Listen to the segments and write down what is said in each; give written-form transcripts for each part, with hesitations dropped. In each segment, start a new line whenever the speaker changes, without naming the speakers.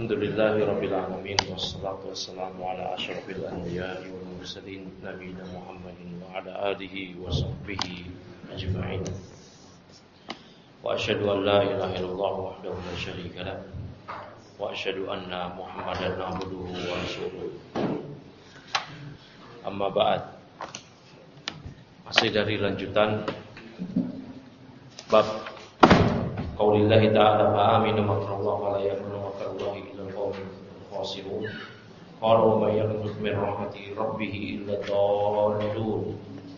Alhamdulillahi Rabbil Alamin. Wassalatu wassalamu ala asyrafil anbiya'i wal mursalin nabiyina Muhammadin wa ala alihi wa sahbihi ajma'in. Wa asyhadu an la ilaha illallah wahdahu la syarika lah wa asyhadu anna Muhammadan abduhu wa rasuluh. Amma ba'd. Masih dari lanjutan bab qaulillahi ta'ala fa aminu makrallahi wa la yamunu makrallahi illa al-qaumul khasirun. Qala wa may yaqnut min rahmati rabbih illa dallun.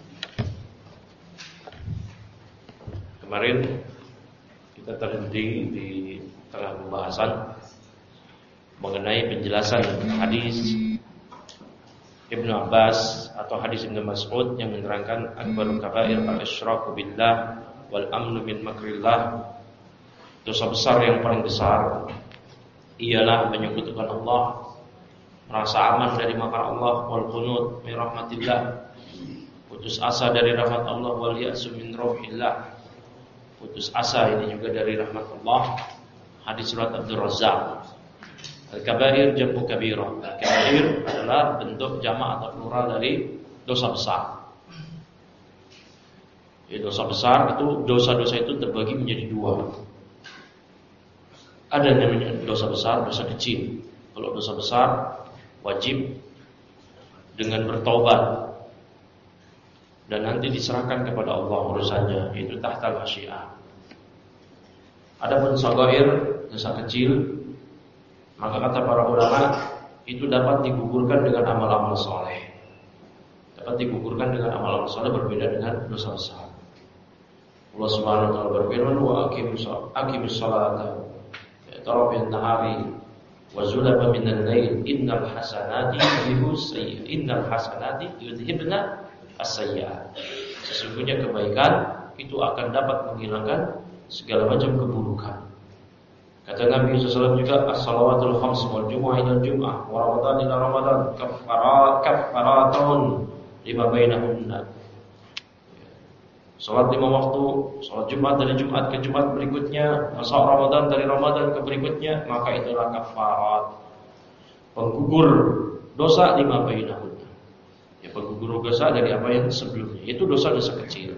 Kemarin kita terhenti di tengah pembahasan mengenai penjelasan hadis Ibnu Abbas atau hadis Ibnu Mas'ud yang menerangkan akbarul kabair al-isyraku billah wal amnu min makrillah. Dosa besar yang paling besar ialah menyekutukan Allah, merasa aman dari makar Allah, wal qunut min rahmatillah, putus asa dari rahmat Allah, wal ya'su min rauhillah, putus asa ini juga dari rahmat Allah. Hadis surat Abdul Razzaq. Al-kabair jam'u kabirah. Al-kabair adalah bentuk jamak atau plural dari dosa besar. Dosa besar itu, dosa-dosa itu terbagi menjadi dua. Ada yang namanya dosa besar, dosa kecil. Kalau dosa besar wajib dengan bertaubat dan nanti diserahkan kepada Allah urusannya, itu tahtal masyiah. Adapun shaghair, dosa kecil, maka kata para ulama itu dapat digugurkan dengan amal-amal soleh. Dapat digugurkan dengan amal-amal soleh, berbeda dengan dosa besar. Allah Subhanahu wa taala berfirman, wa aqimus salata tarafin nahari wa zulama minal lail innal hasanati yudhibna as-sayyi'at. Sesungguhnya kebaikan itu akan dapat menghilangkan segala macam keburukan. Kata Nabi SAW juga, as-salawatul khams wal jumu'ah ila jumu'ah wa ramadan ila ramadan kaffaratun lima bainahunna. Salat 5 waktu, salat Jumat dari Jumat ke Jumat berikutnya, masa Ramadan dari Ramadan ke berikutnya, maka itulah kafarat, penggugur dosa lima bainahunna. Ya, penggugur dosa dari apa yang sebelumnya. Itu dosa-dosa kecil.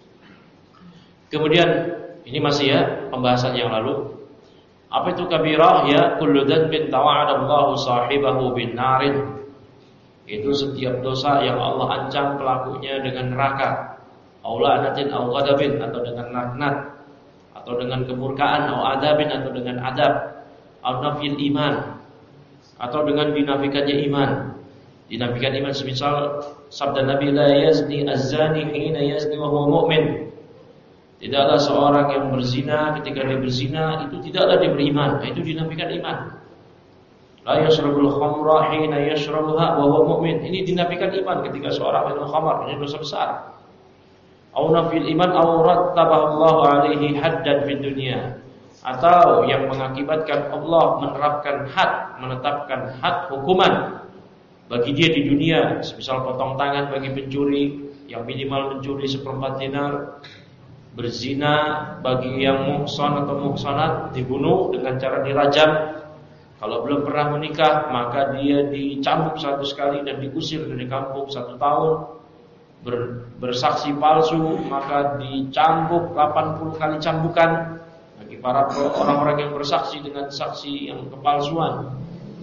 Kemudian ini masih ya pembahasan yang lalu. Apa itu kabirah? Ya kullu dzanbin tawa'adallahu sahibahu bin narin. Itu setiap dosa yang Allah ancam pelakunya dengan neraka. Aula anatin au ghadabin, atau dengan laknat, atau dengan kemurkaan, au adabin, atau dengan adab, au nafil iman, atau dengan dinafikannya iman. Dinafikan iman semisal sabda Nabi, la yazni az-zani hina yazni wa huwa mu'min. Tidaklah seorang yang berzina ketika dia berzina itu tidaklah dia beriman. Nah, itu dinafikan iman. La yashrabul khamra hina yashrabuha wa huwa mu'min. Ini dinafikan iman ketika seorang minum khamar, ini dosa besar. Au nafil iman au rattaballahu alaihi haddan fid dunya, atau yang mengakibatkan Allah menetapkan had hukuman bagi dia di dunia, semisal potong tangan bagi pencuri yang minimal mencuri 1/4 dinar, berzina bagi yang muhsan atau muhsanat dibunuh dengan cara dirajam. Kalau belum pernah menikah maka dia dicambuk 100 kali dan diusir dari kampung 1 tahun. Bersaksi palsu maka dicambuk 80 kali cambukan bagi para orang-orang yang bersaksi dengan saksi yang kepalsuan.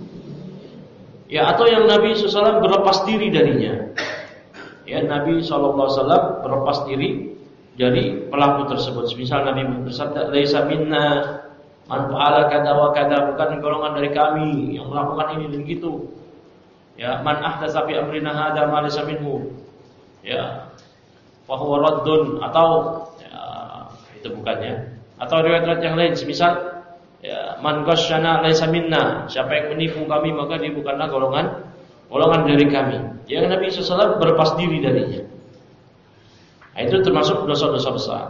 Ya, atau yang Nabi SAW berlepas diri darinya. Ya, Nabi SAW berlepas diri dari pelaku tersebut. Misal Nabi bersabda, "Laisa minna man fa'ala kadza wa kadza," bukan golongan dari kami yang melakukan ini dan gitu. Ya, "Man ahdatsa fi amrina hadza ma laysa minhu." Ya, fa huwa raddun, atau ya, itu bukannya. Atau riwayat yang lain semisal ya, "Man ghasyana laysa minna," siapa yang menipu kami maka dia bukanlah golongan dari kami. Yang Nabi SAW berlepas diri darinya. Nah, itu termasuk dosa-dosa besar.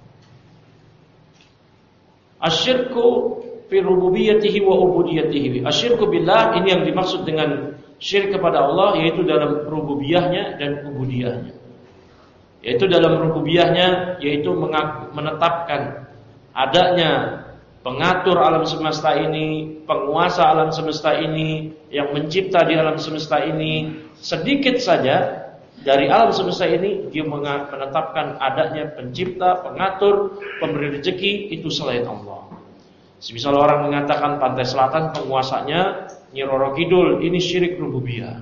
Asyirku fi rububiyyatihi wa ubudiyatihi. Asyirku billah, ini yang dimaksud dengan syirik kepada Allah, yaitu dalam rububiyahnya dan ubudiyahnya. Yaitu dalam rububiyahnya, yaitu menetapkan adanya pengatur alam semesta ini, penguasa alam semesta ini, yang mencipta di alam semesta ini, sedikit saja dari alam semesta ini dia menetapkan adanya pencipta, pengatur, pemberi rezeki itu selain Allah. Semisal orang mengatakan pantai selatan penguasanya Nyi Roro Kidul, ini syirik rububiyah.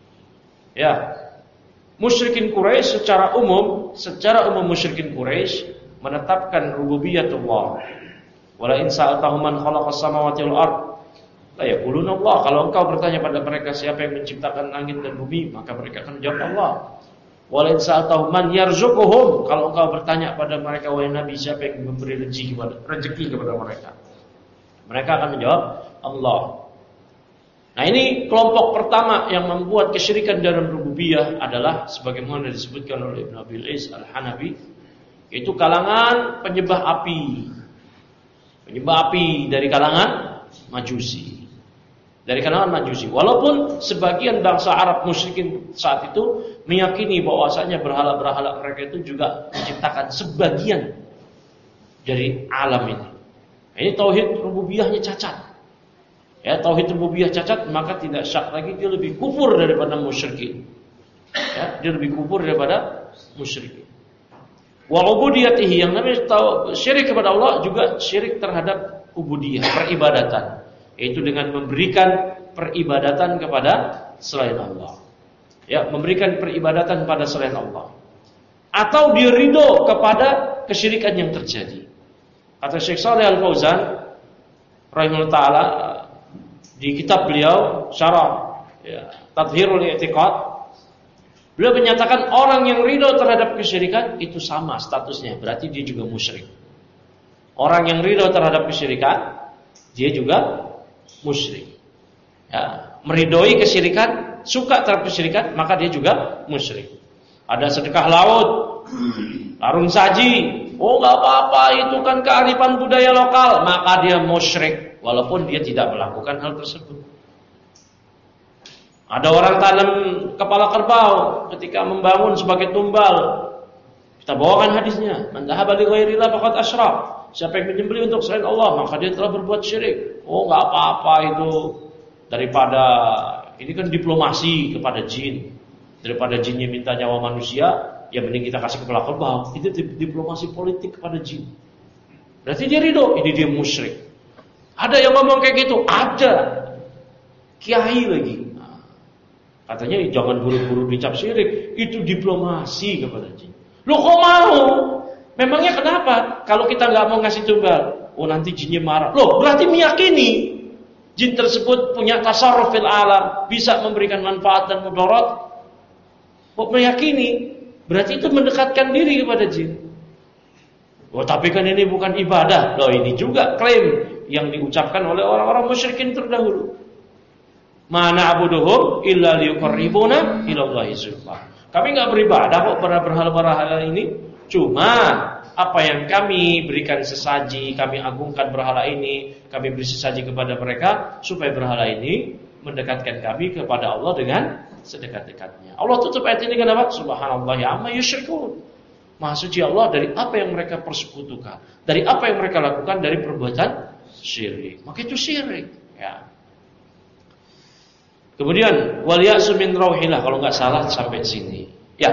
Ya. Musyrikin Quraisy secara umum musyrikin Quraisy menetapkan rububiyatullah. Wala in sa'altahum man khalaqas samawati wal ard la yaquluna Allah. Kalau engkau bertanya pada mereka siapa yang menciptakan langit dan bumi, maka mereka akan menjawab Allah. Wala in sa'altahum man yarzuquhum. Kalau engkau bertanya pada mereka wahai Nabi siapa yang memberi rezeki kepada mereka, mereka akan menjawab Allah. Nah, ini kelompok pertama yang membuat kesyirikan dalam rububiyah adalah sebagaimana disebutkan oleh Ibnu Abil Is Al-Hanafi, itu kalangan penyembah api. Penyembah api dari kalangan Majusi. Dari kalangan Majusi. Walaupun sebagian bangsa Arab musyrikin saat itu meyakini bahwasanya berhala-berhala mereka itu juga menciptakan sebagian dari alam ini. Ini tauhid rububiyahnya cacat. Ya, tauhid rububiyah cacat, maka tidak syak lagi dia lebih kufur daripada musyrikin. Ya, dia lebih kufur daripada musyrikin. Wa ubudiyatihi, yang namanya syirik kepada Allah juga syirik terhadap ubudiyah, peribadatan, yaitu dengan memberikan peribadatan kepada selain Allah. Ya, memberikan peribadatan pada selain Allah. Atau dia ridho kepada kesyirikan yang terjadi. Kata Syekh Shalih Al-Fauzan rahimahullah taala di kitab beliau Syarah Tadhhirul I'tiqad, beliau menyatakan orang yang ridho terhadap kesyirikan itu sama statusnya, berarti dia juga musyrik. Orang yang ridho terhadap kesyirikan, dia juga musyrik. Ya, meridhoi kesyirikan, suka terhadap kesyirikan, maka dia juga musyrik. Ada sedekah laut, larung saji, oh nggak apa-apa, itu kan kearifan budaya lokal, maka dia musyrik. Walaupun dia tidak melakukan hal tersebut. Ada orang tanam kepala kerbau ketika membangun sebagai tumbal. Kita bawakan hadisnya, man dhahaba li ghairillah faqad asyrak. Siapa yang menyembelih untuk selain Allah, maka dia telah berbuat syirik. Oh, enggak apa-apa itu. Daripada ini kan diplomasi kepada jin. Daripada jinnya minta nyawa manusia, ya mending kita kasih kepala kerbau. Itu diplomasi politik kepada jin. Berarti dia ridho, ini dia musyrik. Ada yang ngomong kayak gitu, ada. Kiai lagi. Nah, katanya jangan buru-buru dicap syirik, itu diplomasi kepada jin. Loh kok mau? Memangnya kenapa? Kalau kita nggak mau ngasih tumbal, oh nanti jinnya marah. Loh, berarti meyakini jin tersebut punya tasarruf fil alam, bisa memberikan manfaat dan mudarat. Kok meyakini? Berarti itu mendekatkan diri kepada jin. Oh, tapi kan ini bukan ibadah. Loh, ini juga klaim yang diucapkan oleh orang-orang musyrikin terdahulu. Ma na'buduhum illa liyuqarribuna ila Allahi zulfa. Kami enggak beribadah kok pada berhala-berhala ini, cuma apa yang kami berikan sesaji, kami agungkan berhala ini, kami beri sesaji kepada mereka supaya berhala ini mendekatkan kami kepada Allah dengan sedekat-dekatnya. Allah tutup ayat ini kenapa? Subhanallahi amma yusyrikun. Maha suci Allah dari apa yang mereka persekutukan, dari apa yang mereka lakukan dari perbuatan syirik. Maka itu syirik, ya. Kemudian wal ya'su min rauhillah, kalau enggak salah sampai sini. Ya.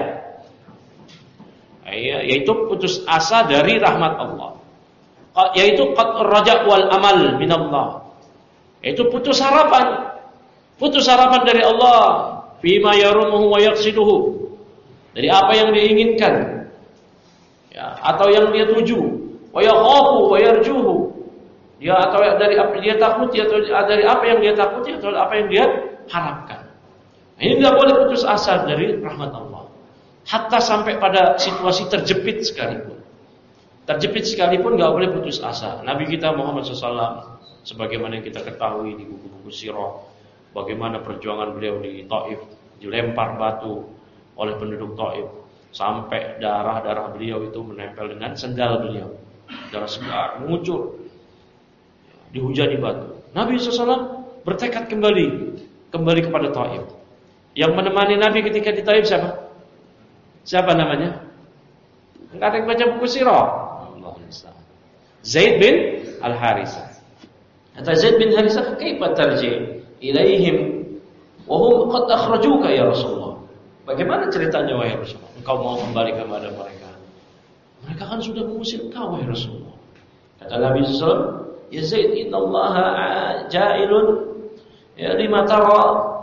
Yaitu putus asa dari rahmat Allah. Yaitu qat'ur raja' wal amal minallah. Yaitu putus harapan. Putus harapan dari Allah bima yarumuhu wa yaqsiduhu. Dari apa yang diinginkan. Ya, atau yang dia tuju. Wa yakhafu wa yarjuhu. Dia atau dari apa dia takuti, atau dari apa yang dia takuti, atau apa yang dia harapkan. Nah, ini tidak boleh putus asa dari rahmat Allah. Hatta sampai pada situasi terjepit sekalipun. Terjepit sekalipun tidak boleh putus asa. Nabi kita Muhammad SAW, sebagaimana yang kita ketahui di buku-buku sirah, bagaimana perjuangan beliau di Taif, dilempar batu oleh penduduk Taif, sampai darah-darah beliau itu menempel dengan sendal beliau. Darah segar mengucur, dihujani batu. Nabi SAW bertekad kembali kepada Taif. Yang menemani Nabi ketika di Taif siapa? Siapa namanya? Enggak ada yang baca buku sirah. Zaid bin Al-Harisah. Kata Zaid bin Harisah, "Kaifa tarji ilaihim wa hum qad akhrajuka ya Rasulullah?" Bagaimana ceritanya wahai Rasulullah? Engkau mau kembali kepada mereka? Mereka kan sudah mengusir engkau wahai Rasulullah. Kata Nabi sallallahu alaihi wasallam, "Ya Zaid, innallaha ja'ilun ya lima tara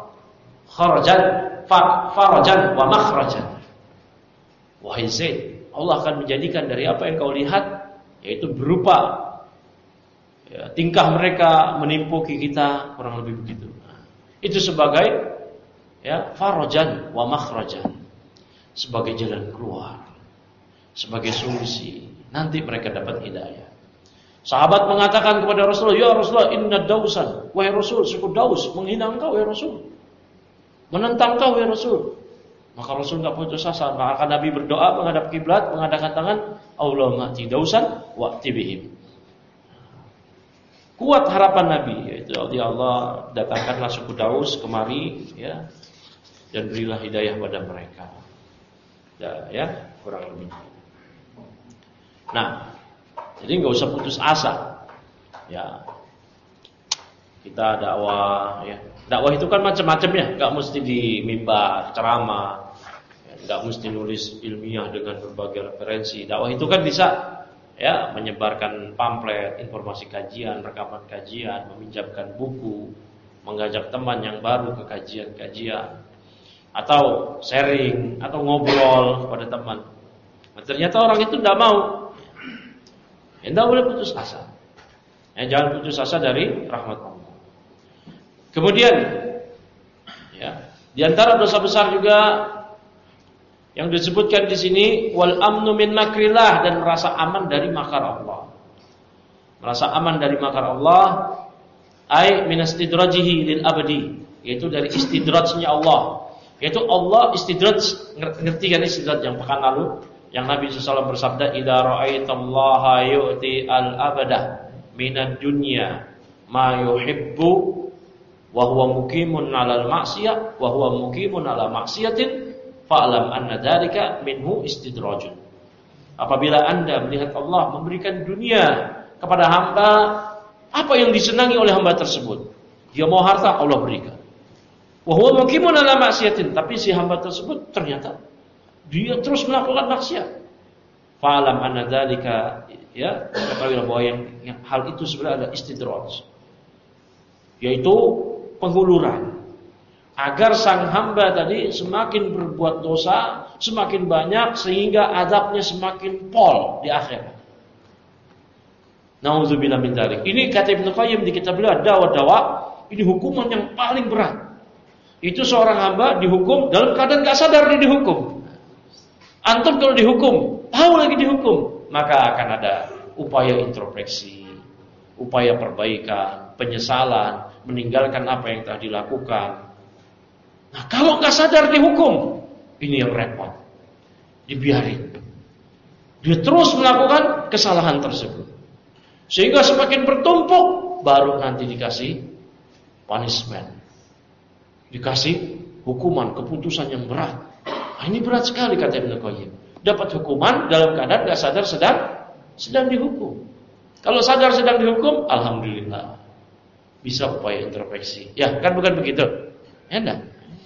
farajan wa makhrajan." Wahai Zaid, Allah akan menjadikan dari apa yang kau lihat, yaitu berupa tingkah mereka menimpuki kita, kurang lebih begitu. Itu sebagai farajan wa makhrajan, sebagai jalan keluar, sebagai solusi. Nanti mereka dapat hidayah. Sahabat mengatakan kepada Rasulullah, "Ya Rasulullah, inna dausan." Wahai Rasul, suku Daus menghina engkau wahai Rasul, menentang engkau wahai Rasul. Maka Rasul enggak putus asa. Maka Nabi berdoa menghadap kiblat, mengadakan tangan, Allahumma ati dausan wa'ti bihim. Kuat harapan Nabi, yaitu ya Allah, datangkanlah suku Daus kemari, dan berilah hidayah pada mereka. Kurang lebih. Nah, jadi nggak usah putus asa. Kita dakwah, dakwah itu kan macam-macam ya, nggak mesti di mimbar, ceramah, nggak mesti nulis ilmiah dengan berbagai referensi. Dakwah itu kan bisa menyebarkan pamflet, informasi kajian, rekaman kajian, meminjamkan buku, mengajak teman yang baru ke kajian-kajian, atau sharing, atau ngobrol kepada teman. Nah, ternyata orang itu tidak mau, tidak boleh putus asa. Jangan putus asa dari rahmat Allah. Kemudian, di antara dosa besar juga yang disebutkan di sini, wal amnu min makrillah, dan merasa aman dari makar Allah. Merasa aman dari makar Allah, ai min istidrajihi lil abadi, yaitu dari istidrajnya Allah. Yaitu Allah istidraj, ngerti kan istidraj yang pekan lalu, yang Nabi SAW bersabda, "Idza ra'aitallaha yu'ti al-abada minad dunya ma yuhibbu wa huwa muqimun 'alal ma'siyah wa huwa muqimun 'ala ma'siyatin fa'lam anna dzalika minhu istidrajun." Apabila Anda melihat Allah memberikan dunia kepada hamba, apa yang disenangi oleh hamba tersebut, dia mau harta, Allah berikan. Wa huwa muqimun 'ala ma'siyatin, tapi si hamba tersebut ternyata dia terus melakukan maksiat. Fa'lam anna dzalika, ketahuilah bahwa yang hal itu sebenarnya adalah istidraj, yaitu penghuluran, agar sang hamba tadi semakin berbuat dosa semakin banyak, sehingga azabnya semakin pol di akhirat. Nauzubillah min dzalik. Ini kata Ibnu Qayyim di kitab beliau Dawa, ini hukuman yang paling berat. Itu seorang hamba dihukum dalam keadaan gak sadar dia dihukum. Antum kalau dihukum, tahu lagi dihukum, maka akan ada upaya introspeksi, upaya perbaikan, penyesalan, meninggalkan apa yang telah dilakukan. Nah, kalau nggak sadar dihukum, ini yang repot. Dibiarin, dia terus melakukan kesalahan tersebut, sehingga semakin bertumpuk, baru nanti dikasih punishment, dikasih hukuman, keputusan yang berat. Nah, ini berat sekali kata Ibnu Qayyim. Dapat hukuman dalam keadaan nggak sadar sedang dihukum. Kalau sadar sedang dihukum, alhamdulillah, bisa upaya introspeksi. Ya, kan bukan begitu? Enggak.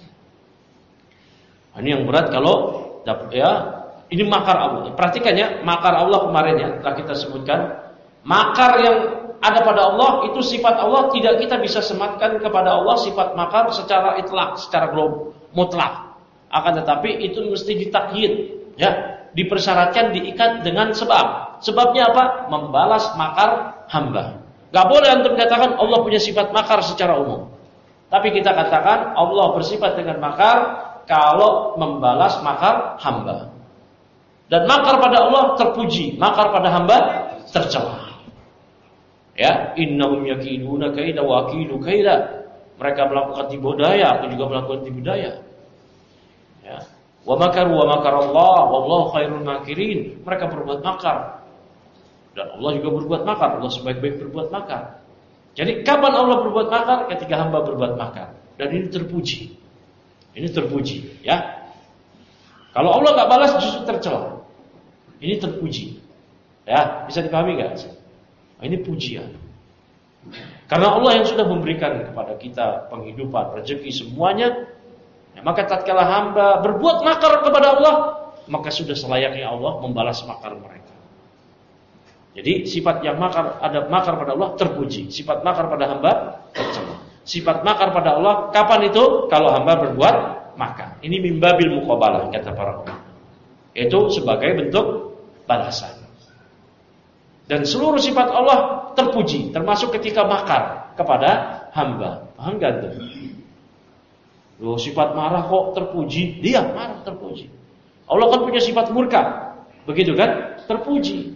Ini yang berat kalau ini makar Allah. Perhatikan ya, makar Allah kemarin ya, telah kita sebutkan. Makar yang ada pada Allah itu sifat Allah, tidak kita bisa sematkan kepada Allah sifat makar secara itlak, secara mutlak. Akan tetapi itu mesti ditakyid, dipersyaratkan, diikat dengan sebab. Sebabnya apa? Membalas makar hamba. Gak boleh antum katakan Allah punya sifat makar secara umum. Tapi kita katakan Allah bersifat dengan makar kalau membalas makar hamba. Dan makar pada Allah terpuji, makar pada hamba tercela. Innahum yakiduna kaida wa akidu kaida. Mereka melakukan tipu daya, aku juga melakukan tipu daya. Wa makaru wa makarallah wallahu khairul makirin. Mereka berbuat makar dan Allah juga berbuat makar. Allah sebaik-baik berbuat makar. Jadi kapan Allah berbuat makar? Ketika hamba berbuat makar. Dan ini terpuji. Ini terpuji, Kalau Allah enggak balas justru tercela. Ini terpuji. Bisa dipahami enggak? Ini pujian. Karena Allah yang sudah memberikan kepada kita penghidupan, rezeki semuanya, maka tatkala hamba berbuat makar kepada Allah, maka sudah selayaknya Allah membalas makar mereka. Jadi sifat yang makar, ada makar pada Allah terpuji, sifat makar pada hamba tercela. Sifat makar pada Allah kapan itu? Kalau hamba berbuat makar. Ini mimbabil muqabalah kata para ulama. Itu sebagai bentuk balasan. Dan seluruh sifat Allah terpuji, termasuk ketika makar kepada hamba. Paham gak tuh? Loh, sifat marah kok terpuji? Dia marah terpuji. Allah kan punya sifat murka, begitu kan? Terpuji.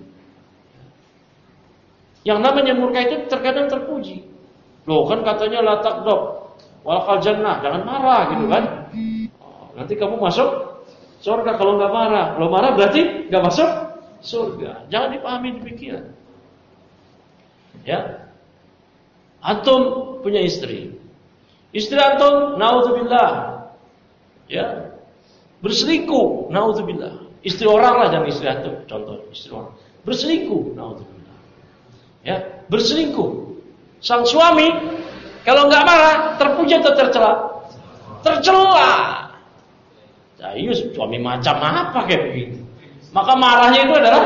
Yang namanya murka itu terkadang terpuji. Loh, kan katanya la taqdab walaqal jannah, jangan marah gitu kan? Nanti kamu masuk surga kalau enggak marah. Kalau marah berarti enggak masuk surga. Jangan dipahami demikian. Ya. Antum punya istri. Istri antum naudzubillah. Ya. Berselingkuh, naudzubillah. Istri orang lah, jangan istri antum, contoh istri orang. Berselingkuh, naudzubillah. Ya, berselingkuh. Sang suami kalau enggak marah, terpuji atau tercela? Tercela. Serius, suami macam apa kayak begitu? Maka marahnya itu adalah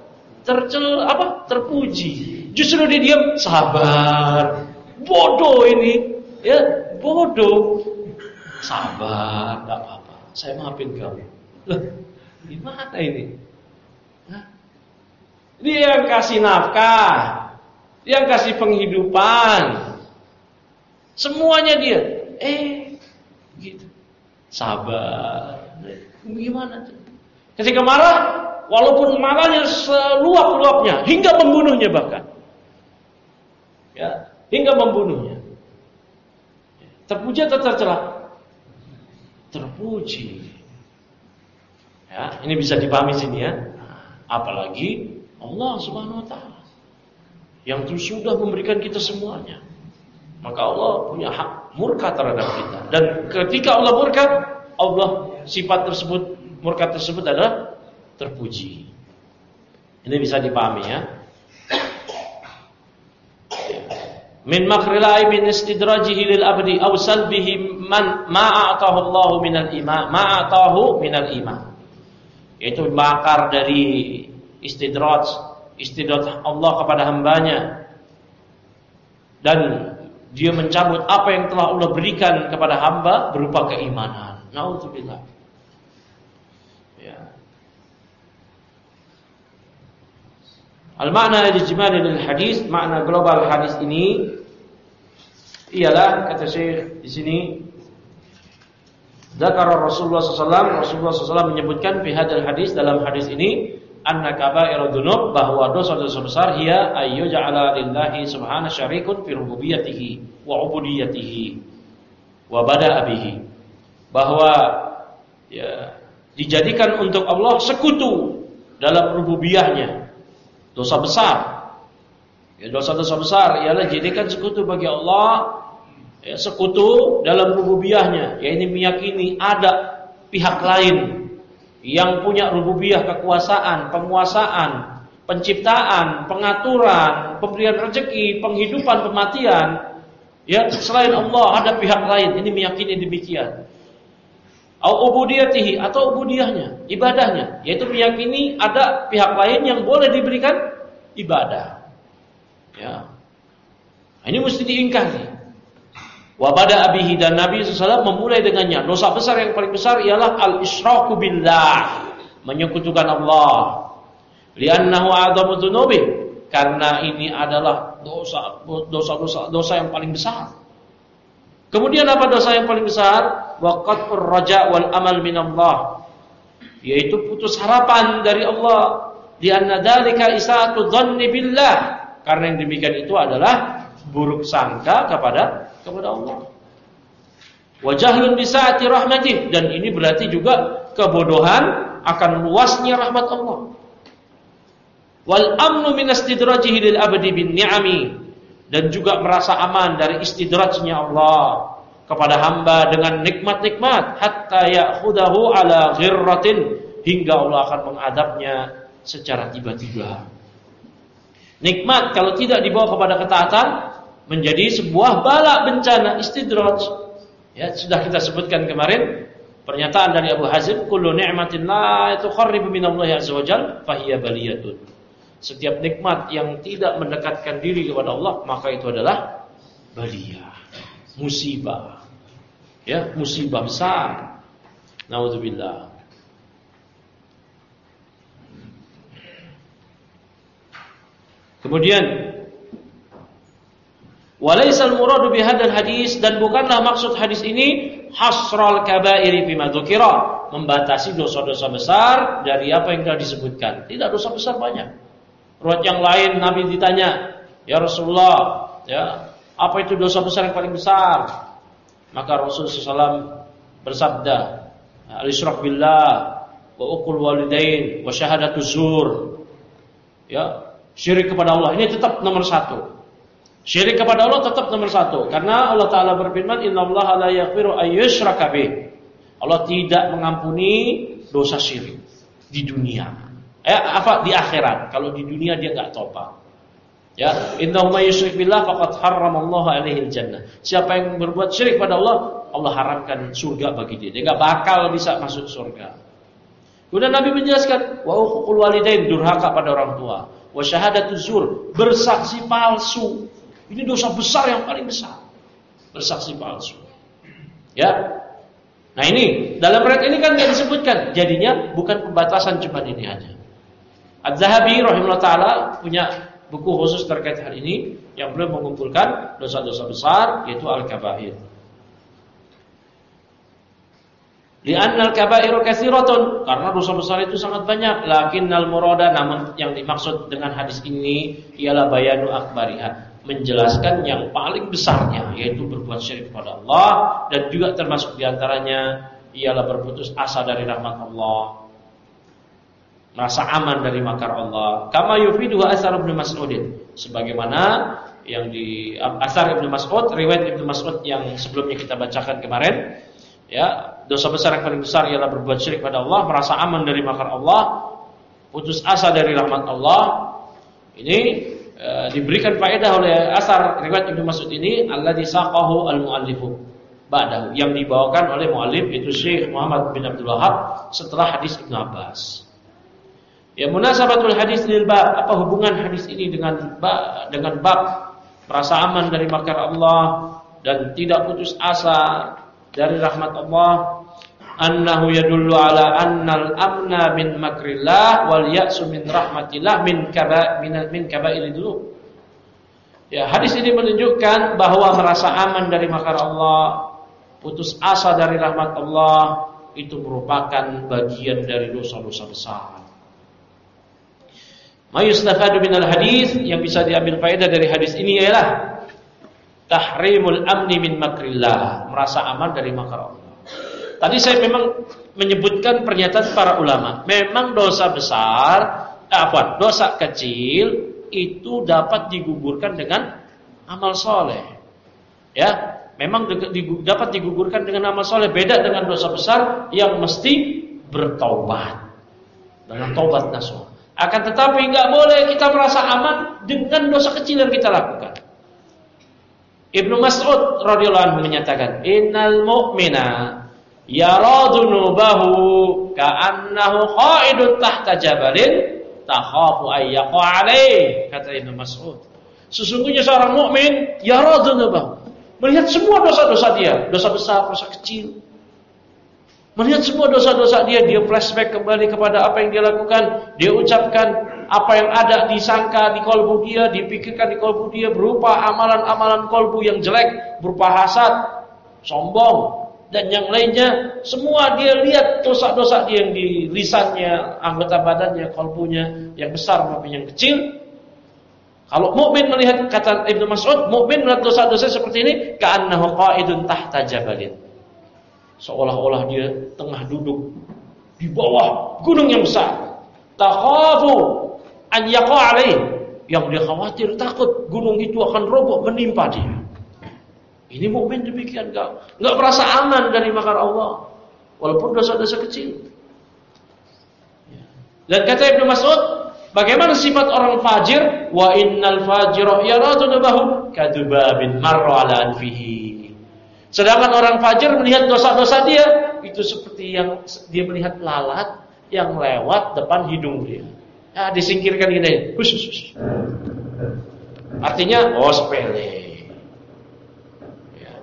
terpuji. Justru dia diam, sabar. Bodoh ini, ya, bodoh. Sabar, enggak apa-apa. Saya maafin kamu. Loh, gimana ini? Hah? Dia yang kasih nafkah, dia yang kasih penghidupan. Semuanya dia. Gitu. Sabar. Gimana tuh? Ketika marah, walaupun marahnya seluap-luapnya, hingga membunuhnya bahkan. Ya, hingga membunuhnya. Terpuji atau tercela? Terpuji. Ya, ini bisa dipahami sini ya. Apalagi Allah Subhanahu wa taala yang sudah memberikan kita semuanya. Maka Allah punya hak murka terhadap kita. Dan ketika Allah murka, Allah sifat tersebut, murka tersebut adalah terpuji. Ini bisa dipahami ya. Min makhrilai min istidrajihi lil abdi aw salbihi man ma'atahu Allah minal iman, ma'atahu minal iman. Yaitu makar dari istidraj Allah kepada hambanya, dan dia mencabut apa yang telah Allah berikan kepada hamba berupa keimanan. Nauzubillah. Ya. Al-makna al-ijmali lil hadis, makna global hadis ini ialah, kata Syekh di sini, Zakar Rasulullah SAW menyebutkan fi hadzal hadis, dalam hadis ini, anna kaba'irud dzunub, bahwa dosa-dosa besar hiya ayyu ja'ala lillahi subhanahu syarikun fi rububiyyatihi wa ubudiyyatihi wa bada'a bihi, bahwa ya, dijadikan untuk Allah sekutu dalam rububiyahnya. Dosa besar. Ya, dosa-dosa besar ialah jadikan sekutu bagi Allah, ya, sekutu dalam rububiyahnya, yaitu meyakini ada pihak lain yang punya rububiyah, kekuasaan, penguasaan, penciptaan, pengaturan, pemberian rezeki, penghidupan, kematian. Ya, selain Allah ada pihak lain. Ini meyakini demikian. Au ubudiyatihi, atau ubudiyahnya, ibadahnya, yaitu meyakini ada pihak lain yang boleh diberikan ibadah. Ya. Ini mesti diingkari. Wa bada'a bihi, dan Nabi SAW memulai dengannya. Dosa besar yang paling besar ialah al-isyraku billah, menyekutukan Allah. Li'annahu a'dhamu dzunubi, karena ini adalah dosa yang paling besar. Kemudian apa dosa yang paling besar? Waqatur raja wal amal minallah, yaitu putus harapan dari Allah. Di anna dzalika isaatu dhanni billah, karena yang demikian itu adalah buruk sangka kepada Allah. Wa jahlun bi sa'ati rahmatih, dan ini berarti juga kebodohan akan luasnya rahmat Allah. Wal amnu min istidrajihi lil abdi bin ni'ami, dan juga merasa aman dari istidrajnya Allah kepada hamba dengan nikmat-nikmat, hatta ya'khudahu ala ghirratin, hingga Allah akan mengadabnya secara tiba-tiba. Nikmat kalau tidak dibawa kepada ketaatan menjadi sebuah bala bencana, istidraj. Ya, sudah kita sebutkan kemarin pernyataan dari Abu Hazim, kullu ni'matin la tuqarribu minallahi azza wajalla fahiya baliyatun. Setiap nikmat yang tidak mendekatkan diri kepada Allah, maka itu adalah baliyah, musibah. Ya, musibah besar. Nauzubillah. Kemudian walaisal muradu bihadzal hadis, dan bukanlah maksud hadis ini hasral kabairi bima dzukira, membatasi dosa-dosa besar dari apa yang telah disebutkan. Tidak, dosa besar banyak. Riwayat yang lain Nabi ditanya, "Ya Rasulullah, ya, apa itu dosa besar yang paling besar?" Maka Rasulullah SAW bersabda, "Al-isyrak billah wa uqul walidain wa syahadatu zur." Ya, syirik kepada Allah ini tetap nomor satu. Syirik kepada Allah tetap nomor satu, karena Allah Ta'ala berfirman, innallaha la yaghfiru ayyushraka bih. Allah tidak mengampuni dosa syirik di dunia. Di akhirat. Kalau di dunia dia enggak tobat. Ya, innahu may yusyrik billah faqad harramallahu alaihi jannah. Siapa yang berbuat syirik pada Allah, Allah haramkan surga bagi dia. Dia enggak bakal bisa masuk surga. Kemudian Nabi menjelaskan, wa uququl walidain, durhaka pada orang tua, wa syahadatu zur, bersaksi palsu. Ini dosa besar yang paling besar. Bersaksi palsu. Ya. Nah ini, dalam ayat ini kan tidak disebutkan. Jadinya bukan pembatasan cuma ini aja. Az-Zahabi rahimahullah ta'ala punya buku khusus terkait hal ini, yang beliau mengumpulkan dosa-dosa besar, yaitu al-kabair. Li'anna al-kabairu katsiratun, karena dosa besar itu sangat banyak. Lakinnal murada, namun yang dimaksud dengan hadis ini ialah bayanu akbariha, menjelaskan yang paling besarnya, yaitu berbuat syirik kepada Allah, dan juga termasuk diantaranya ialah berputus asa dari rahmat Allah, merasa aman dari makar Allah. Kama yufidu asar Ibnu Mas'ud, sebagaimana yang di asar Ibnu Mas'ud, riwayat Ibnu Mas'ud yang sebelumnya kita bacakan kemarin. Ya, dosa besar yang paling besar ialah berbuat syirik pada Allah, merasa aman dari makar Allah, putus asa dari rahmat Allah. Ini diberikan faedah oleh asar riwayat Ibnu Mas'ud ini, alladzi saqahu al-muallifu ba'dahu, yang dibawakan oleh muallif itu Syekh Muhammad bin Abdul Wahhab setelah hadis Ibnu Abbas. Ya, munasabatul hadis lil bab, apa hubungan hadis ini dengan bab merasa aman dari makar Allah dan tidak putus asa dari rahmat Allah? Annahu yadullu ala annal amna min makrillah wal ya'su min rahmatillah min kaba'il dzunub. Ya, hadis ini menunjukkan bahwa merasa aman dari makar Allah, putus asa dari rahmat Allah, itu merupakan bagian dari dosa-dosa besar. Ma yustafadu minal hadis, yang bisa diambil faedah dari hadis ini ialah tahrimul amni min makrillah, merasa aman dari makar Allah. Tadi saya memang menyebutkan pernyataan para ulama. Memang dosa besar, dosa kecil itu dapat digugurkan dengan amal soleh. Ya, memang dapat digugurkan dengan amal soleh. Beda dengan dosa besar yang mesti bertaubat dengan taubat nasuh. Akan tetapi nggak boleh kita merasa aman dengan dosa kecil yang kita lakukan. Ibnu Mas'ud radhiyallahu anhu menyatakan, innal mu'mina yara dhunubahu ka'annahu qa'idun tahta jabalin takhafu ay yaqa alaih. Kata Ibnu Mas'ud, sesungguhnya seorang mukmin yara dhunubahu, melihat semua dosa-dosa dia, dosa besar, dosa kecil, melihat semua dosa-dosa dia flashback kembali kepada apa yang dia lakukan, dia ucapkan apa yang ada disangka di kolbu dia, dipikirkan di kolbu dia, berupa amalan-amalan kolbu yang jelek, berupa hasad, sombong, dan yang lainnya. Semua dia lihat dosa-dosa dia yang di lisannya, anggota badannya, kolbunya, yang besar maupun yang kecil. Kalau mukmin melihat, kata Ibnu Mas'ud, mukmin melihat dosa-dosa seperti ini, ka'annahu qa'idun tahta jabalin, seolah-olah dia tengah duduk di bawah gunung yang besar. Takhafu an yaqa alaih, yang dia khawatir, takut gunung itu akan roboh menimpa dia. Ini mukmin demikian, enggak merasa aman dari makar Allah walaupun dosa-dosa kecil. Dan kata Ibnu Mas'ud, Bagaimana sifat orang fajir? Wa innal fajira yaradu nabahu kadubabin marra ala anfihi. Sedangkan orang fajir melihat dosa-dosa dia itu seperti yang dia melihat lalat yang lewat depan hidung dia. Ya, disingkirkan gini. Hush. Artinya sepele. Ya.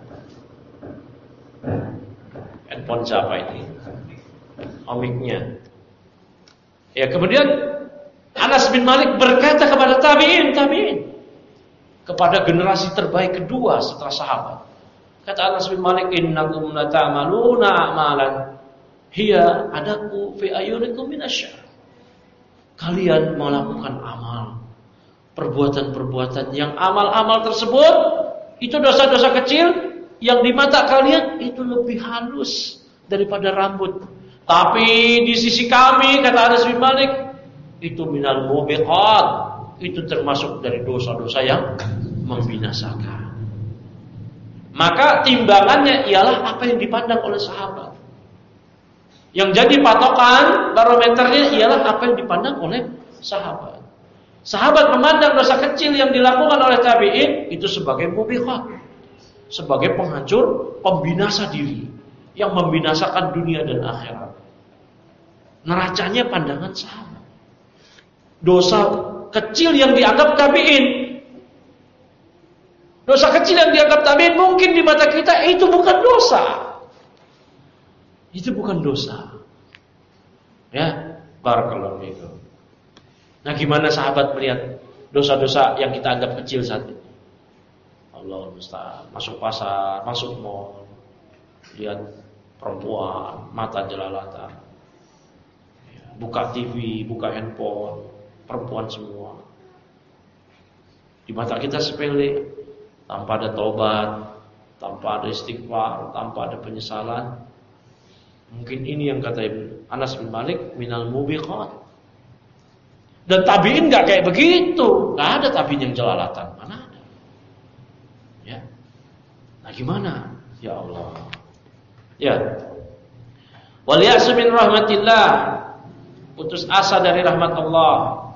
Handphone siapa ini? Omiknya. Ya, kemudian Anas bin Malik berkata kepada tabi'in, kepada generasi terbaik kedua setelah sahabat. Kata Anas bin Malik, innakum la ta'maluna a'malan hiya adaku fi ayunikum minasyarr. Kalian melakukan amal, perbuatan-perbuatan yang amal-amal tersebut itu dosa-dosa kecil yang di mata kalian itu lebih halus daripada rambut. Tapi di sisi kami, kata Anas bin Malik, itu minal mubiqat, itu termasuk dari dosa-dosa yang membinasakan. Maka timbangannya ialah apa yang dipandang oleh sahabat. Yang jadi patokan barometernya ialah apa yang dipandang oleh sahabat. Sahabat memandang dosa kecil yang dilakukan oleh tabi'in itu sebagai mubiqat, sebagai penghancur, pembinasa diri, yang membinasakan dunia dan akhirat. Neracanya pandangan sahabat. Dosa kecil yang dianggap tabi'in, dosa kecil yang dianggap tabi'in mungkin di mata kita itu bukan dosa. Itu bukan dosa. Ya, barakallahu fiikum. Nah, gimana sahabat melihat dosa-dosa yang kita anggap kecil saat ini? Allahul musta'an. Masuk pasar, masuk mall, lihat perempuan, mata jelalatan. Buka TV, buka handphone, perempuan semua. Di mata kita sepele, tanpa ada taubat, tanpa ada istighfar, tanpa ada penyesalan. Mungkin ini yang kata Anas bin Malik minal mubiqat. Dan tabi'in enggak kayak begitu. Enggak ada tabi'in yang jelalatan. Mana ada? Ya. Nah, gimana? Ya Allah. Ya. Wal ya'su min rahmatillah. Putus asa dari rahmat Allah.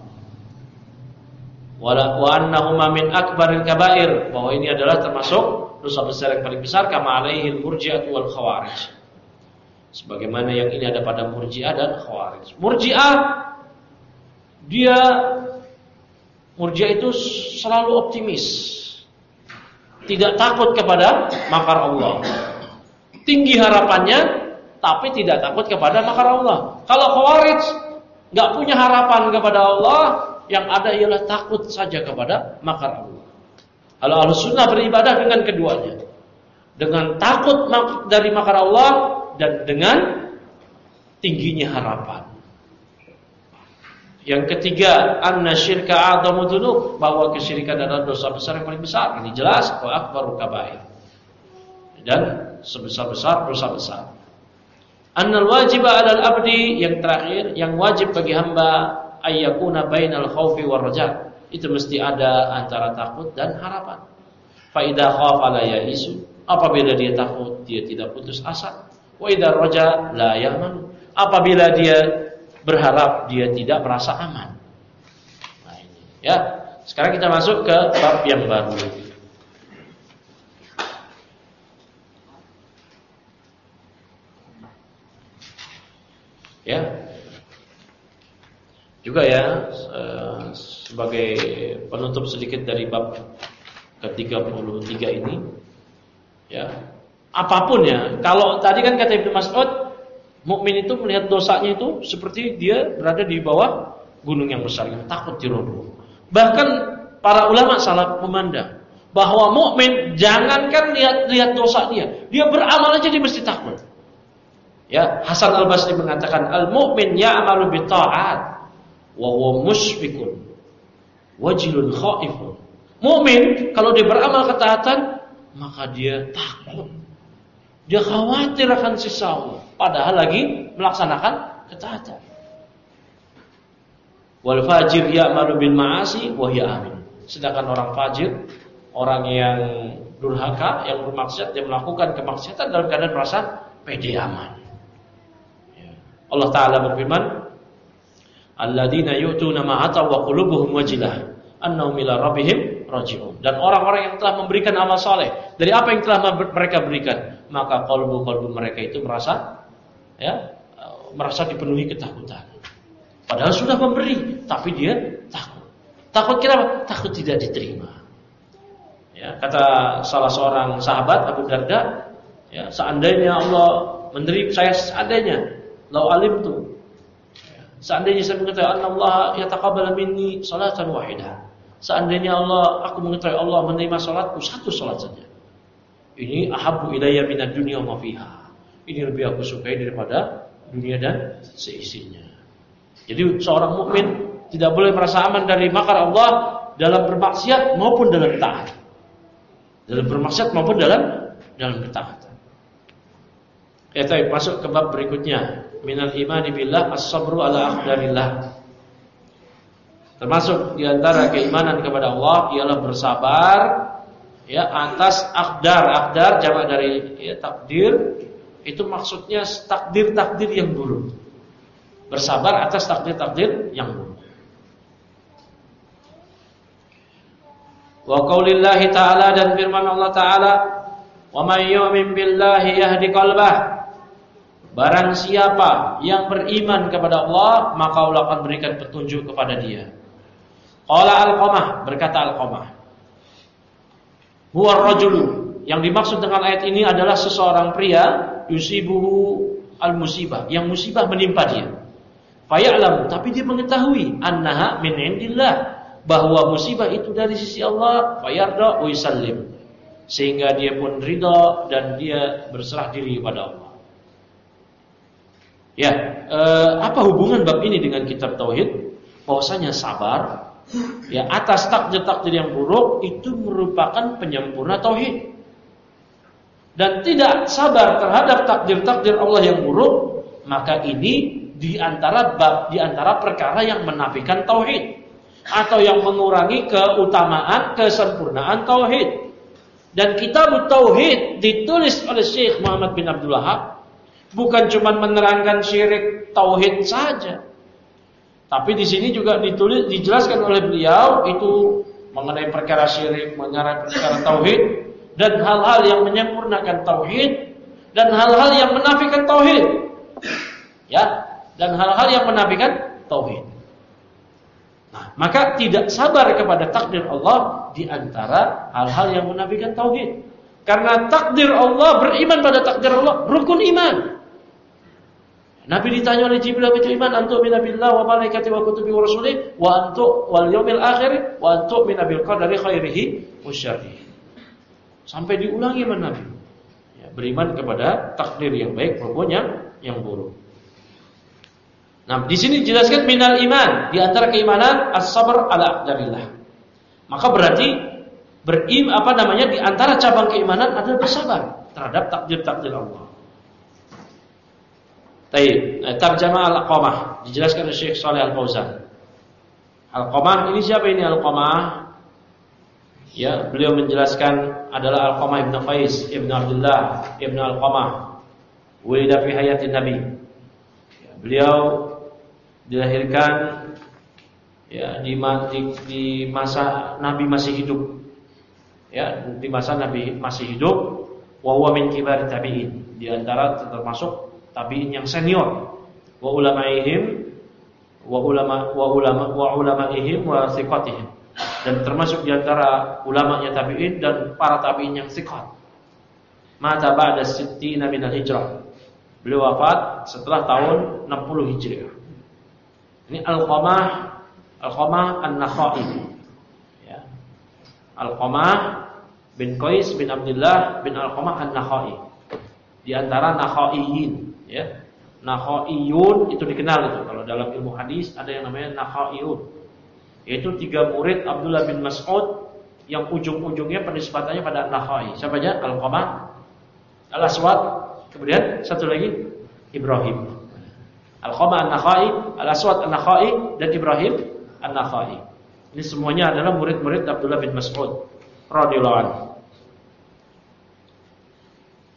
Wa annahuma min akbaril kabair, bahwa ini adalah termasuk dosa besar yang paling besar, kama alaihil murji'ah wal khawarij. Sebagaimana yang ini ada pada murji'ah dan khawarij. Murji'ah itu selalu optimis, tidak takut kepada makar Allah. Tinggi harapannya, tapi tidak takut kepada makar Allah. Kalau khawarij enggak punya harapan kepada Allah, yang ada ialah takut saja kepada makar Allah. Kalau Ahlussunnah beribadah dengan keduanya, dengan takut dari makar Allah dan dengan tingginya harapan. Yang ketiga, anna syirka a'dhamu dzunub, bahwa kesyirikan adalah dosa besar yang paling besar. Ini jelas, wa akbaru kabair. Dan sebesar-besar dosa besar. Annal wajiba 'alal abdi, yang terakhir, yang wajib bagi hamba ayyakuna bainal khaufi war raja. Itu mesti ada antara takut dan harapan. Fa idza khafa la ya'isu, apabila dia takut dia tidak putus asa. Wa idza raja la yaman, apabila dia berharap dia tidak merasa aman. Nah, ini ya. Sekarang kita masuk ke bab yang baru. Ya. Juga ya, sebagai penutup sedikit dari bab ke-33 ini, ya, apapun ya. Kalau tadi kan kata Ibnu Mas'ud, mukmin itu melihat dosanya itu seperti dia berada di bawah gunung yang besar, yang takut dirundung. Bahkan para ulama salaf memandang bahwa mukmin jangankan lihat dosa dia beramal aja dia mesti takut. Ya, Hasan Al-Basri mengatakan al-mu'min ya'malu bi ta'at wa huwa musyfiqun wajilun khaifun. Mukmin kalau dia beramal ketaatan, maka dia takut. Dia khawatir akan siksa Allah, padahal lagi melaksanakan ketaatan. Wal fajir ya'malu bil ma'asi wa hiya amin. Sedangkan orang fajir, orang yang durhaka, yang bermaksiat, yang melakukan kemaksiatan dalam keadaan merasa pede aman. Allah Ta'ala berfirman, Alladzina yu'tuna ma ataw wa qulubuhum wajilah annahum ila rabbihim raji'un. Dan orang-orang yang telah memberikan amal saleh dari apa yang telah mereka berikan, maka kalbu-kalbu mereka itu merasa dipenuhi ketakutan. Padahal sudah memberi, tapi dia takut. Takut kenapa? Takut tidak diterima. Ya, kata salah seorang sahabat Abu Darda, ya, seandainya Allah menerima saya, seandainya lau alimtu, seandainya saya mengetahui Allah yataqabbal minni salatan wahidah. Seandainya aku mengetahui Allah menerima salatku satu salat saja. Ini ahabbu ilayya minad dunya wa ma fiha. Ini lebih aku sukai daripada dunia dan seisinya. Jadi seorang mukmin tidak boleh merasa aman dari makar Allah dalam bermaksiat maupun dalam taat. Dalam bermaksiat maupun dalam ketaatan. Kita masuk ke bab berikutnya. Minal imani billah as-sabru ala aqdarillah. Termasuk di antara keimanan kepada Allah ialah bersabar ya atas akdar jamak dari takdir, itu maksudnya takdir yang buruk. Bersabar atas takdir yang buruk. Wa qaulillahi ta'ala, dan firman Allah Ta'ala, wa may yu'min billahi yahdi qalbah. Barang siapa yang beriman kepada Allah, maka Allah akan berikan petunjuk kepada dia. Qala Alqamah, berkata Alqamah, huwa ar-rajulu, yang dimaksud dengan ayat ini adalah seseorang pria, yusibuhu al-musibah, yang musibah menimpa dia. Faya'lam, tapi dia mengetahui annaha min indillah, bahwa musibah itu dari sisi Allah. Fayarda wa yusallim, sehingga dia pun ridha dan dia berserah diri kepada Allah. Ya, apa hubungan bab ini dengan kitab tauhid? Bahwasanya sabar ya atas takdir yang buruk itu merupakan penyempurna tauhid. Dan tidak sabar terhadap takdir Allah yang buruk, maka ini di antara perkara yang menafikan tauhid atau yang mengurangi keutamaan, kesempurnaan tauhid. Dan kitab tauhid ditulis oleh Syekh Muhammad bin Abdul Wahab bukan cuma menerangkan syirik tauhid saja, tapi di sini juga dijelaskan oleh beliau itu mengenai perkara syirik, mengenai perkara tauhid, dan hal-hal yang menyempurnakan tauhid dan hal-hal yang menafikan tauhid. Ya, dan hal-hal yang menafikan tauhid. Nah, maka tidak sabar kepada takdir Allah di antara hal-hal yang menafikan tauhid. Karena takdir Allah, beriman pada takdir Allah, rukun iman. Nabi ditanya oleh Jibril, itu iman, antu'mina billah wa malaikati wa kutubi wa rasulih wa antu' wal yaumil akhir wa antu'mina bil qadari khairihi wa syarrihi. Sampai diulangi sama Nabi. Ya, beriman kepada takdir yang baik maupun yang buruk. Nah, di sini dijelaskan minal iman, di antara keimanan as-sabr ala aqdarillah. Maka berarti di antara cabang keimanan adalah bersabar terhadap takdir Allah. Baik, tarjamah Al-Qamah dijelaskan oleh Syekh Shalih Al-Fauzan. Al-Qamah ini siapa ini Al-Qamah? Ya, beliau menjelaskan adalah Al-Qamah ibn Qais ibn Abdullah ibn Al-Qamah. Wulida fi hayatin Nabi. Ya, beliau dilahirkan ya di masa Nabi masih hidup. Ya, di masa Nabi masih hidup, wa huwa min kibar tabi'in, di antara termasuk tabi'in yang senior, wa ulamaihim wa ulamaihim wa thiqatihim, dan termasuk di antara ulamanya tabi'in dan para tabi'in yang thiqat. Mata ba'da 60 min al-hijrah. Beliau wafat setelah tahun 60 Hijriah. Ini Al-Qamah An-Nakhai. Ya. Al-Qamah bin Qais bin Abdullah bin Al-Qamah An-Nakhai. Di antara Nakhaiyin. Ya, Nakhaiyun itu dikenal itu. Kalau dalam ilmu hadis ada yang namanya Nakhaiyun. Yaitu 3 murid Abdullah bin Mas'ud yang ujung-ujungnya penisbatannya pada Nakhai. Siapa aja? Al-Qamah, Al-Aswad, kemudian satu lagi Ibrahim. Al-Qamah An-Nakhai, Al-Aswad An-Nakhai, dan Ibrahim An-Nakhai. Ini semuanya adalah murid-murid Abdullah bin Mas'ud radhiyallahu anhu.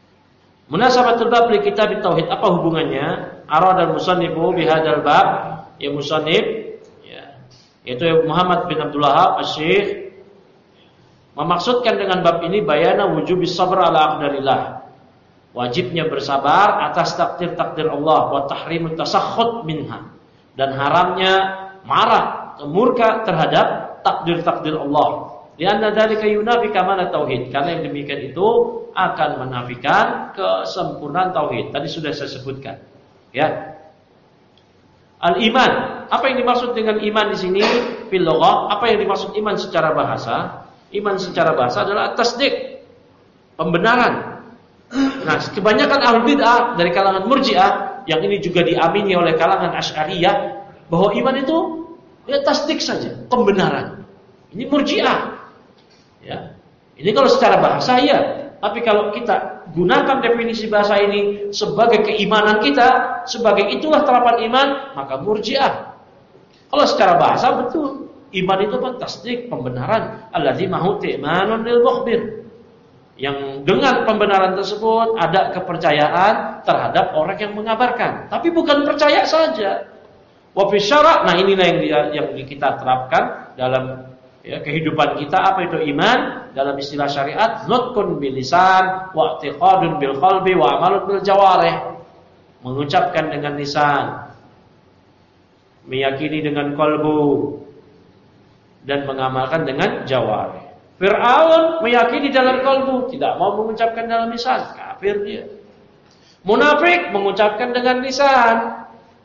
Munasabatul bab li kitab tauhid, apa hubungannya? Arada al-musannifu bihadzal bab ya musannif, ya, yaitu Muhammad bin Abdul Wahhab Asy-Syaikh memaksudkan dengan bab ini bayana wujubis sabr ala aqdarillah. Wajibnya bersabar atas takdir-takdir Allah wa tahrimut tasakhut minha, dan haramnya marah, murka terhadap takdir-takdir Allah. Lianna dzalika yunafi kamal tauhid. Karena yang demikian itu akan menafikan kesempurnaan tauhid. Tadi sudah saya sebutkan. Ya. Al-iman. Apa yang dimaksud dengan iman di sini? Fil lughah, apa yang dimaksud iman secara bahasa? Iman secara bahasa adalah tasdik, pembenaran. Nah, kebanyakan ahlul bid'ah dari kalangan Murji'ah, yang ini juga diamini oleh kalangan Asy'ariyah, bahwa iman itu ya tasdik saja, pembenaran. Ini Murji'ah. Ya. Ini kalau secara bahasa ya, tapi kalau kita gunakan definisi bahasa ini sebagai keimanan kita, sebagai itulah terapan iman, maka Murji'ah. Kalau secara bahasa betul, iman itu kan tasdik, pembenaran. Allazi mahu ti'manun lil mukhbir. Yang dengan pembenaran tersebut ada kepercayaan terhadap orang yang mengabarkan. Tapi bukan percaya saja. Wa fi syara', nah inilah yang kita terapkan dalam ya, kehidupan kita. Apa itu iman? Dalam istilah syariat, nutqun bil lisan wa i'tiqadun bil qalbi wa amalun bil jawarih. Mengucapkan dengan lisan, meyakini dengan kalbu, dan mengamalkan dengan jawarih. Fir'aun meyakini dalam kalbu, tidak mau mengucapkan dalam lisan, kafir dia. Munafik mengucapkan dengan lisan,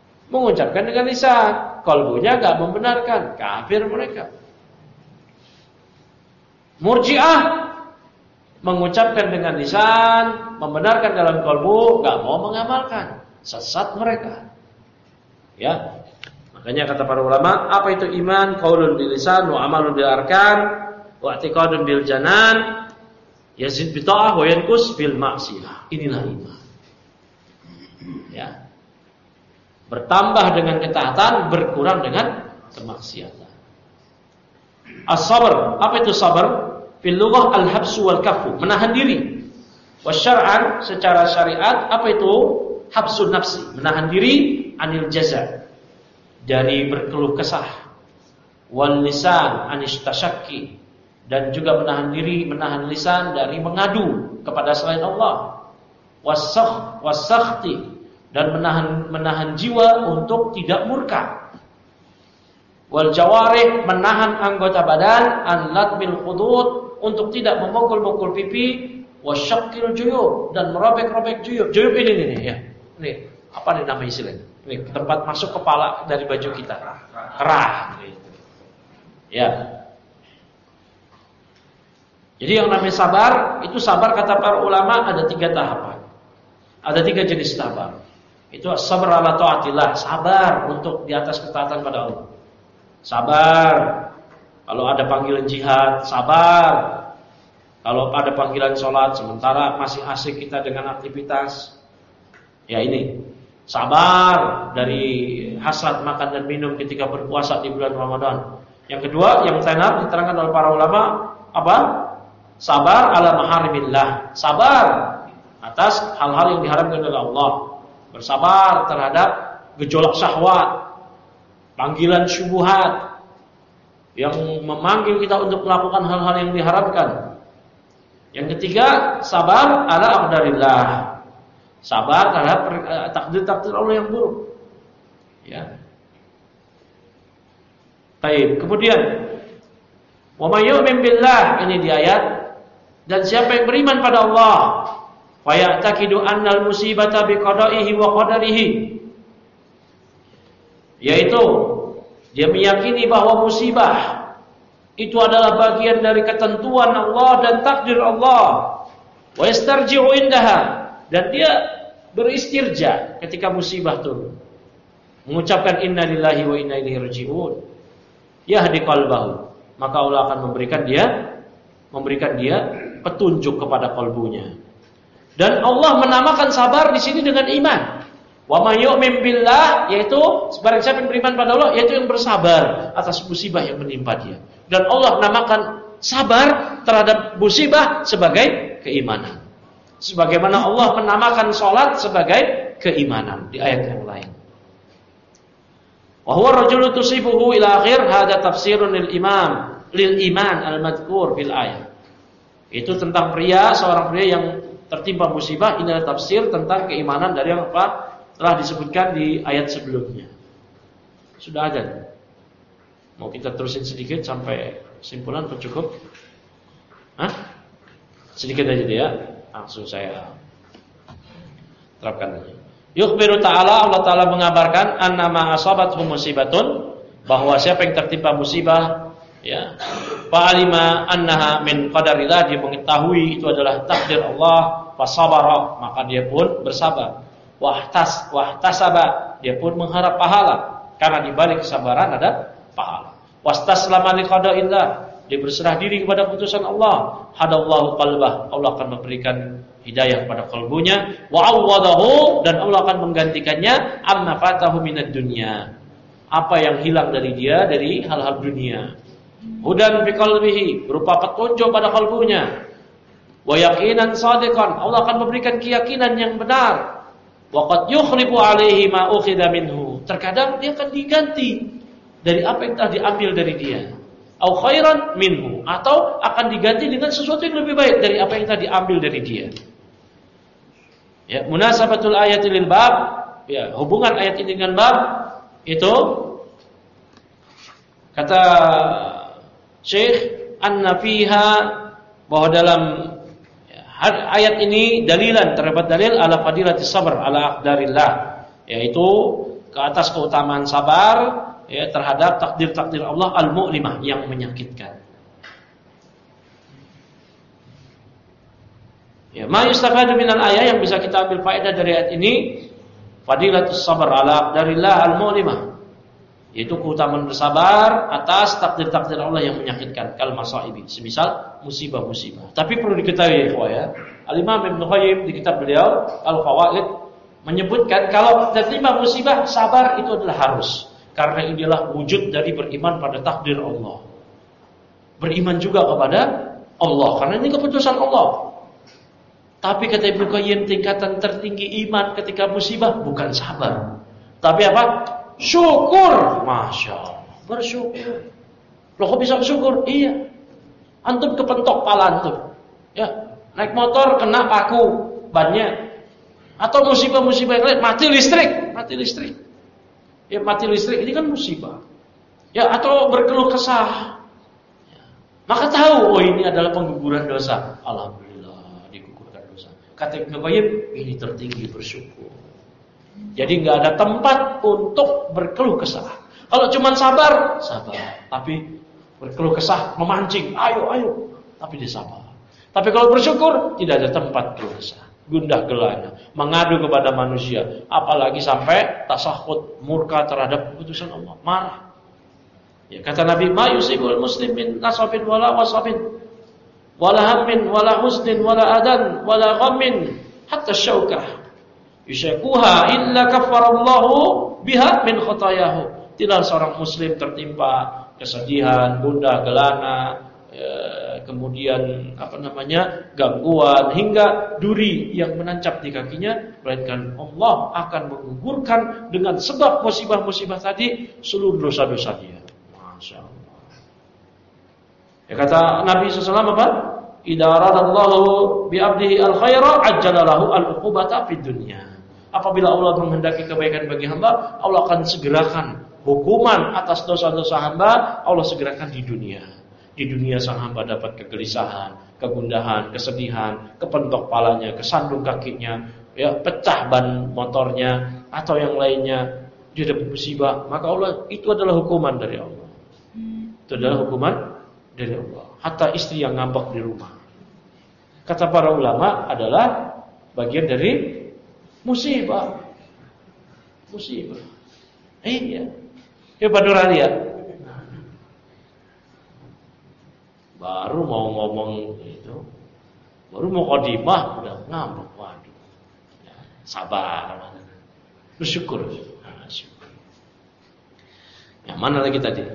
kalbunya enggak membenarkan, kafir mereka. Murji'ah mengucapkan dengan lisan, membenarkan dalam kalbu, enggak mau mengamalkan, sesat mereka. Ya. Makanya kata para ulama, apa itu iman? Qaulun bil lisan wa amalun bil arkan wa i'tiqadun bil janan, yazid bi ta'ah wa yanqus bil ma'siyah. Inilah iman. Ya. Bertambah dengan ketaatan, berkurang dengan kemaksiatan. As-sabr, apa itu sabar? Fil lughah al-habsu wal kaffu, menahan diri. Wasyar'an, secara syariat, apa itu? Habsun nafsi, menahan diri anil jaza, dari berkeluh kesah. Wal lisan anis tasyakki, dan juga menahan lisan dari mengadu kepada selain Allah. Wasakhti, dan menahan jiwa untuk tidak murka. Wal jawarih, menahan anggota badan an latmil khudud, untuk tidak memukul-mukul pipi. Wasyaqqil juyub, dan merobek-robek juyub. Juyub ini ya. Ini apa nih nama istilahnya? Ini tempat masuk kepala dari baju kita. Kerah gitu. Ya. Jadi yang namanya sabar, itu sabar kata para ulama ada 3 tahapan. Ada 3 jenis sabar. Itu sabar ala taatillah, sabar untuk di atas ketaatan pada Allah. Sabar kalau ada panggilan jihad, sabar kalau ada panggilan sholat sementara masih asik kita dengan aktivitas. Ya ini, sabar dari hasrat makan dan minum ketika berpuasa di bulan Ramadan. Yang kedua, yang tenar diterangkan oleh para ulama, apa? Sabar ala maharimillah, sabar atas hal-hal yang diharamkan oleh Allah. Bersabar terhadap gejolak syahwat, panggilan syubhat yang memanggil kita untuk melakukan hal-hal yang diharamkan. Yang ketiga, sabar ala aqdarillah, sabar terhadap takdir-takdir Allah yang buruk. Ya. Baik, kemudian wa may yu'min billah, ini di ayat, dan siapa yang beriman pada Allah, fa ya'taqidu annal musibata biqada'ihi wa qadarihi, yaitu dia meyakini bahwa musibah itu adalah bagian dari ketentuan Allah dan takdir Allah. Wa yastarji'u indaha, dan dia beristirja ketika musibah turun, mengucapkan inna lillahi wa inna ilaihi raji'un. Yahdi qalbahu, maka Allah akan memberikan dia petunjuk kepada kalbunya. Dan Allah menamakan sabar di sini dengan iman. Wa may yu'min billah, yaitu barang siapa yang beriman pada Allah, yaitu yang bersabar atas musibah yang menimpa dia. Dan Allah menamakan sabar terhadap musibah sebagai keimanan. Sebagaimana Allah menamakan salat sebagai keimanan di ayat yang lain. Wa huwa ar-rajulu tusibuhu ila akhir hadza tafsirun lil iman al-madhkur fil ayat. Itu tentang seorang pria yang tertimpa musibah. Ini adalah tafsir tentang keimanan dari yang apa telah disebutkan di ayat sebelumnya. Sudah ada. Mau kita terusin sedikit sampai kesimpulan atau cukup? Sedikit aja dia. Langsung saya terapkan aja. Yukhbiru ta'ala, Allah Ta'ala mengabarkan annama asabathu musibatun, bahwa siapa yang tertimpa musibah, ya, fa'alima annaha min qadarillah, dia mengetahui itu adalah takdir Allah, fasabara, maka dia pun bersabar. Wahtasaba, dia pun mengharap pahala, karena di balik kesabaran ada pahala. Wastaslama liqada'illah, dia berserah diri kepada putusan Allah. Hadallahu qalbah, Allah akan memberikan hidayah pada kalbunya. Wa awwadahu, dan Allah akan menggantikannya amma fatahu minad dunya, apa yang hilang dari dia dari hal-hal dunia. Hudan fi qalbihi, berupa petunjuk pada kalbunya. Wa yaqinan shadiqan, Allah akan memberikan keyakinan yang benar. Wa qad yukhlifu alaihi ma ukhidha minhu, terkadang dia akan diganti dari apa yang telah diambil dari dia. Au khairan minhu, atau akan diganti dengan sesuatu yang lebih baik dari apa yang telah diambil dari dia. Ya, munasabatul ayati lil bab, ya, hubungan ayat ini dengan bab itu kata Syekh anna fiha, bahwa dalam ayat ini dalilan, terdapat dalil ala fadilatis sabr ala aqdarillah, yaitu ke atas keutamaan sabar, ya, terhadap takdir-takdir Allah al-mu'limah, yang menyakitkan. Ya, ma yustafadu minal ayat, yang bisa kita ambil faedah dari ayat ini, fadilatus sabr ala aqdarillah al-mu'limah, yaitu keutamaan bersabar atas takdir-takdir Allah yang menyakitkan, kal masaibi, semisal musibah-musibah. Tapi perlu diketahui ya, Al-Imam Ibnu Qayyim di kitab beliau Al-Fawaid menyebutkan kalau tertimpa musibah, sabar itu adalah harus, karena inilah wujud dari beriman pada takdir Allah. Beriman juga kepada Allah, karena ini keputusan Allah. Tapi kata Ibnu Qayyim, tingkatan tertinggi iman ketika musibah bukan sabar, tapi apa? Syukur. Masya Allah, bersyukur. Loh, kok bisa bersyukur? Iya, antum kepentok pala antum, ya, naik motor kena paku bannya, atau musibah-musibah yang lain, mati listrik. Ya, mati listrik ini kan musibah. Ya, atau berkeluh kesah, ya, maka tahu, oh ini adalah pengguguran dosa. Alhamdulillah, digugurkan dosa. Kata Ibnu Qayyim, ini tertinggi bersyukur. Jadi nggak ada tempat untuk berkeluh kesah. Kalau cuma sabar, tapi berkeluh kesah, memancing, ayo, tapi dia sabar. Tapi kalau bersyukur, tidak ada tempat keluh kesah, gundah gelana, mengadu kepada manusia, apalagi sampai tasahud, murka terhadap keputusan Allah, marah. Ya, kata Nabi, ma yusibul muslim min nasabin wala wasabin, wala hammin wala husnin wala adan wala ghammin hatta syaukah yusyakuha illa kafarallahu biha min khotayahu. Tidak seorang muslim tertimpa kesedihan, gundah gelana, kemudian gangguan hingga duri yang menancap di kakinya, melainkan Allah akan menggugurkan dengan sebab musibah-musibah tadi seluruh dosa-dosa dia. Masya Allah. Ya, kata Nabi SAW apa? Idza aradallahu bi 'abdihi al-khaira ajjala lahu al-uqubata fid dunya. Apabila Allah menghendaki kebaikan bagi hamba, Allah akan segerakan hukuman atas dosa-dosa hamba, Allah segerakan di dunia. Di dunia sang hamba dapat kegelisahan, kegundahan, kesedihan, kepentok palanya, kesandung kakinya, ya, pecah ban motornya atau yang lainnya, dia dapat musibah, maka Allah, itu adalah hukuman dari Allah. Itu adalah hukuman dari Allah. Hatta istri yang ngambek di rumah, kata para ulama, adalah bagian dari musibah. Iya. Ya, Pak Nurani ya. Baru mau ngomong itu, baru mau qadimah udah ngambek. Waduh. Ya, sabar. Bersyukur. Nah, syukur. Yang mana lagi tadi?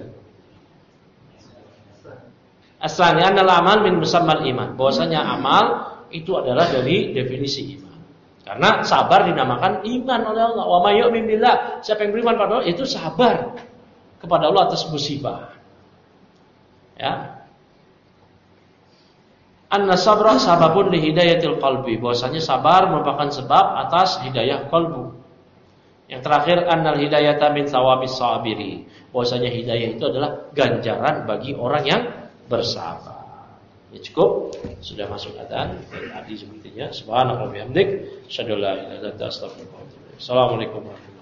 Asalnya adalah amal min musammal iman. Bahwasanya amal itu adalah dari definisi iman. Karena sabar dinamakan iman oleh Allah. Wa may yu'min billah, siapa yang beriman pada Allah itu sabar kepada Allah atas musibah. Ya. Anna sabra sababun li hidayatil qalbi, bahwasanya sabar merupakan sebab atas hidayah qalbu. Yang terakhir, annal hidayata min thawabis sabiri, bahwasanya hidayah itu adalah ganjaran bagi orang yang bersabar. Ya cukup, sudah masuk adzan dan tadi sepertinya. Subhanallah wa bihamdik, asyhadu an la ilaha illa anta astaghfiruka wa atubu ilaik. Assalamualaikum warahmatullahi wabarakatuh.